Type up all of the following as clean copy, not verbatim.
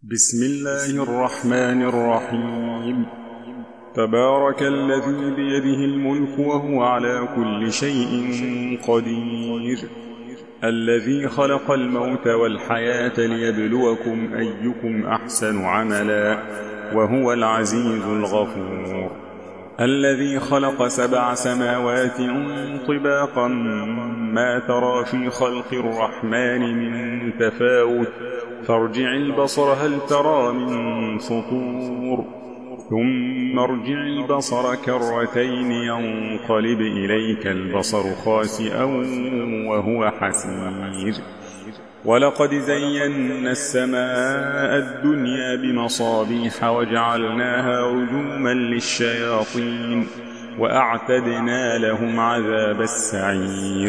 بسم الله الرحمن الرحيم. تبارك الذي بيده الملك وهو على كل شيء قدير، الذي خلق الموت والحياة ليبلوكم أيكم أحسن عملا، وهو العزيز الغفور. الذي خلق 7 سماوات طباقا ما ترى في خلق الرحمن من تفاوت، فارجع البصر هل ترى من فطور، ثم ارجع البصر كرتين ينقلب إليك البصر خاسئا وهو حسير. ولقد زينا السماء الدنيا بمصابيح وجعلناها رجوما للشياطين وأعتدنا لهم عذاب السعير.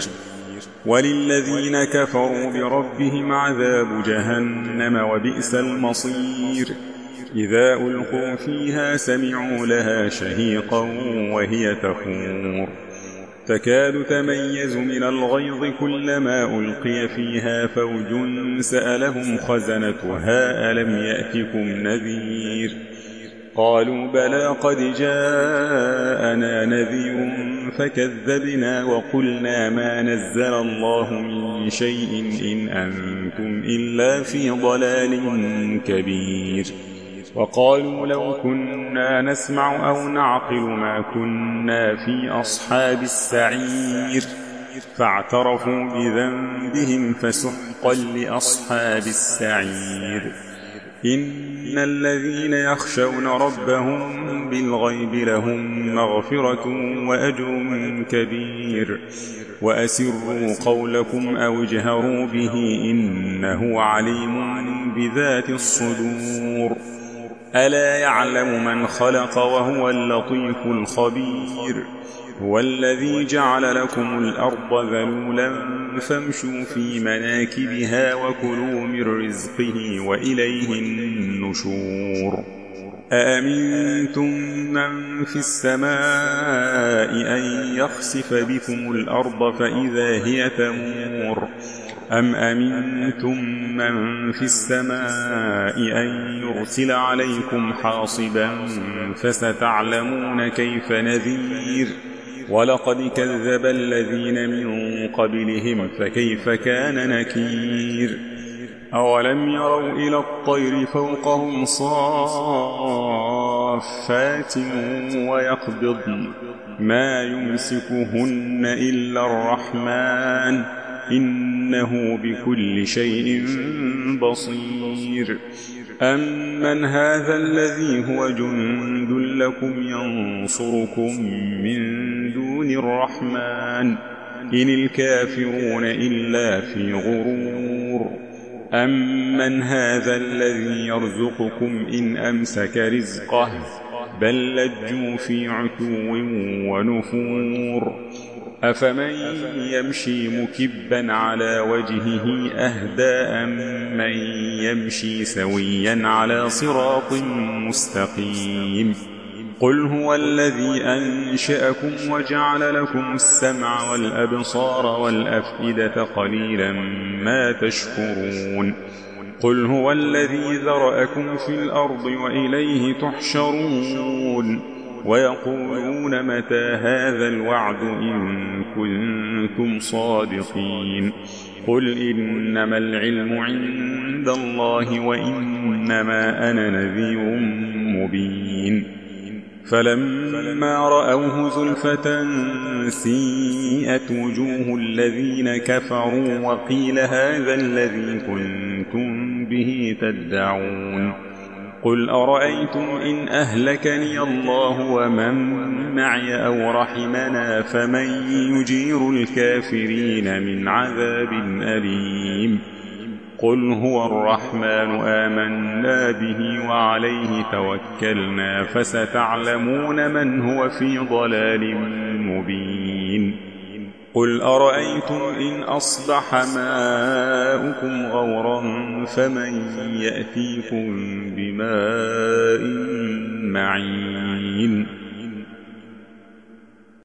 وللذين كفروا بربهم عذاب جهنم وبئس المصير. إذا ألقوا فيها سمعوا لها شهيقا وهي تفور، تكاد تميز من الغيظ كلما ألقي فيها فوج سألهم خزنتها ألم يأتكم نذير؟ قالوا بلى قد جاءنا نذير فكذبنا وقلنا ما نزل الله من شيء إن أنتم إلا في ضلال كبير. وقالوا لو كنا نسمع أو نعقل ما كنا في أصحاب السعير، فاعترفوا بذنبهم فسحقا لأصحاب السعير. إن الذين يخشون ربهم بالغيب لهم مغفرة وأجر كبير. وأسروا قولكم أو اجهروا به إنه عليم بذات الصدور. ألا يعلم من خلق وهو اللطيف الخبير. هو الذي جعل لكم الأرض ذلولا فامشوا في مناكبها وكلوا من رزقه وإليه النشور. أأمنتم من في السماء أن يخسف بكم الأرض فإذا هي تمور، أم أمنتم من في السماء أن يرسل عليكم حاصبا فستعلمون كيف نذير. ولقد كذب الذين من قبلهم فكيف كان نكير. أولم يروا إلى الطير فوقهم صافات ويقبضن ما يمسكهن إلا الرحمن إنه بكل شيء بصير. أمن هذا الذي هو جند لكم ينصركم من دون الرحمن إن الكافرون إلا في غرور. أمن هذا الذي يرزقكم إن أمسك رزقه بل لجوا في عتو ونفور. أفمن يمشي مكبا على وجهه أهدى من يمشي سويا على صراط مستقيم. قل هو الذي أنشأكم وجعل لكم السمع والأبصار والأفئدة قليلا ما تشكرون. قل هو الذي ذرأكم في الأرض وإليه تحشرون. ويقولون متى هذا الوعد إن كنتم صادقين. قل إنما العلم عند الله وإنما أنا نذير مبين. فلما رأوه زلفة سيئت وجوه الذين كفروا وقيل هذا الذي كنتم به تدعون. قل أرأيتم إن أهلكني الله ومن معي أو رحمنا فمن يجير الكافرين من عذاب أليم. قل هو الرحمن آمنا به وعليه توكلنا فستعلمون من هو في ضلال مبين. قل أرأيتم إن أصبح ماؤكم غورا فمن يأتيكم بماء معين.